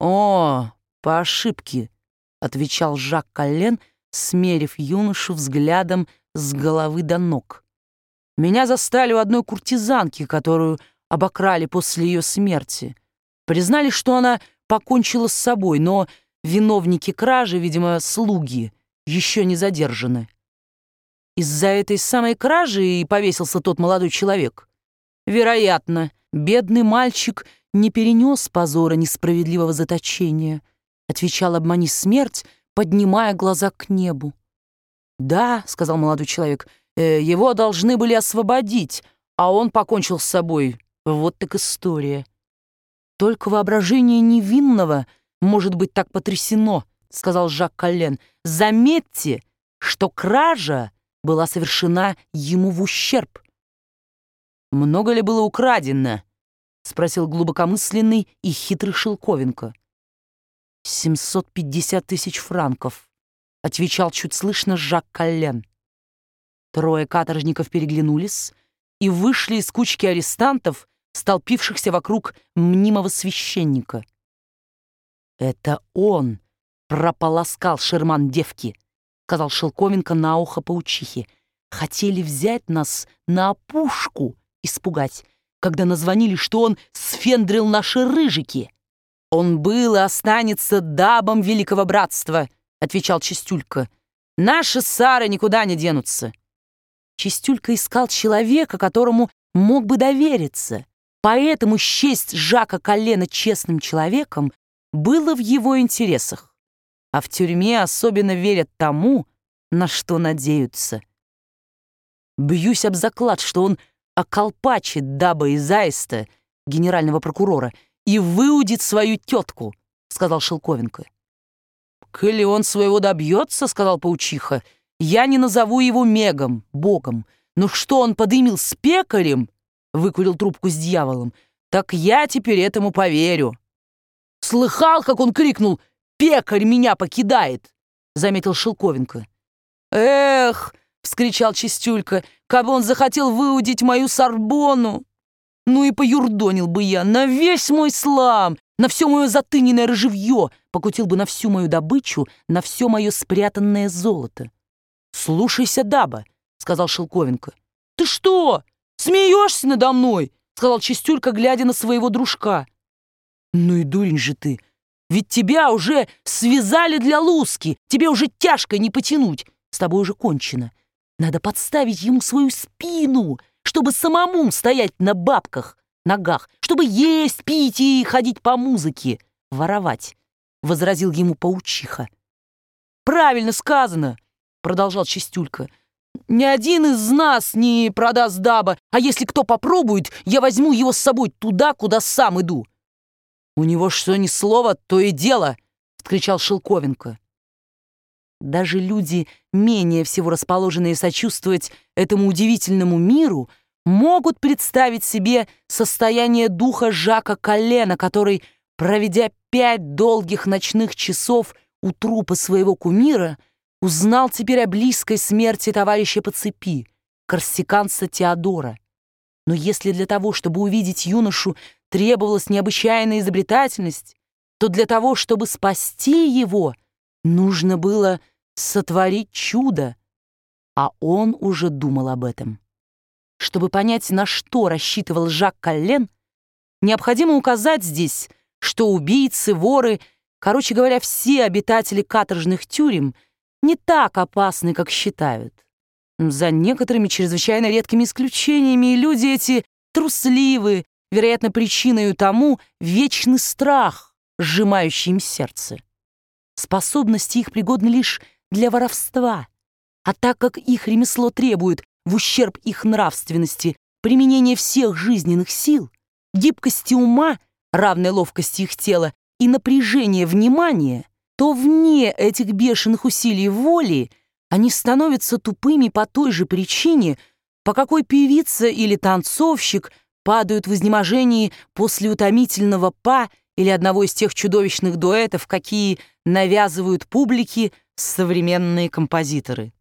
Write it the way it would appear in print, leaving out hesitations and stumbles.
«О, по ошибке», — отвечал Жак Коллен, смерив юношу взглядом с головы до ног. «Меня застали у одной куртизанки, которую обокрали после ее смерти. Признали, что она покончила с собой, но виновники кражи, видимо, слуги, еще не задержаны. Из-за этой самой кражи и повесился тот молодой человек. Вероятно, бедный мальчик не перенес позора несправедливого заточения», — отвечал обмани смерть, поднимая глаза к небу. «Да», — сказал молодой человек, — «его должны были освободить, а он покончил с собой. Вот так история». «Только воображение невинного может быть так потрясено», — сказал Жак Коллен. «Заметьте, что кража была совершена ему в ущерб». «Много ли было украдено?» — спросил глубокомысленный и хитрый Шелковенко. 750 000 франков», — отвечал чуть слышно Жак Коллен. Трое каторжников переглянулись и вышли из кучки арестантов, столпившихся вокруг мнимого священника. «Это он прополоскал шерман девки», — сказал Шелковенко на ухо паучихе. «Хотели взять нас на опушку, испугать, когда назвонили, что он сфендрил наши рыжики». «Он был и останется дабом Великого Братства», — отвечал Чистюлька. «Наши сары никуда не денутся». Чистюлька искал человека, которому мог бы довериться, поэтому счесть Жака Коллена честным человеком было в его интересах, а в тюрьме особенно верят тому, на что надеются. «Бьюсь об заклад, что он околпачит Даба из Аиста, генерального прокурора, и выудит свою тетку», — сказал Шелковенко. «Коли он своего добьется, — сказал паучиха, — я не назову его Мегом, богом, но что он подымил с пекарем, — выкурил трубку с дьяволом, — так я теперь этому поверю». «Слыхал, как он крикнул: "Пекарь меня покидает"?» — заметил Шелковенко. «Эх!» — вскричал Чистюлька, «кабы он захотел выудить мою Сорбонну! Ну и поюрдонил бы я на весь мой слам, на все мое затыненное рыжевье, покутил бы на всю мою добычу, на все мое спрятанное золото». «Слушайся, Даба», — сказал Шелковенко. «Ты что, смеешься надо мной?» — сказал Чистюлька, глядя на своего дружка. «Ну и дурень же ты, ведь тебя уже связали для луски, тебе уже тяжко не потянуть, с тобой уже кончено. Надо подставить ему свою спину, чтобы самому стоять на бабках, ногах, чтобы есть, пить и ходить по музыке, воровать», — возразил ему паучиха. «Правильно сказано», — продолжал Чистюлька. «Ни один из нас не продаст Даба, а если кто попробует, я возьму его с собой туда, куда сам иду». «У него что ни слово, то и дело», — вскричал Шелковенко. Даже люди, менее всего расположенные сочувствовать этому удивительному миру, могут представить себе состояние духа Жака Коллена, который, проведя 5 долгих ночных часов у трупа своего кумира, узнал теперь о близкой смерти товарища по цепи, корсиканца Теодора. Но если для того, чтобы увидеть юношу, требовалась необычайная изобретательность, то для того, чтобы спасти его, нужно было сотворить чудо, а он уже думал об этом. Чтобы понять, на что рассчитывал Жак Коллен, необходимо указать здесь, что убийцы, воры, короче говоря, все обитатели каторжных тюрем не так опасны, как считают. За некоторыми чрезвычайно редкими исключениями люди эти трусливы, вероятно, причиной тому вечный страх, сжимающий им сердце. Способности их пригодны лишь для воровства, а так как их ремесло требует в ущерб их нравственности применения всех жизненных сил, гибкости ума, равной ловкости их тела и напряжения внимания, то вне этих бешеных усилий воли они становятся тупыми по той же причине, по какой певица или танцовщик падают в изнеможении после утомительного па или одного из тех чудовищных дуэтов, какие навязывают публике современные композиторы.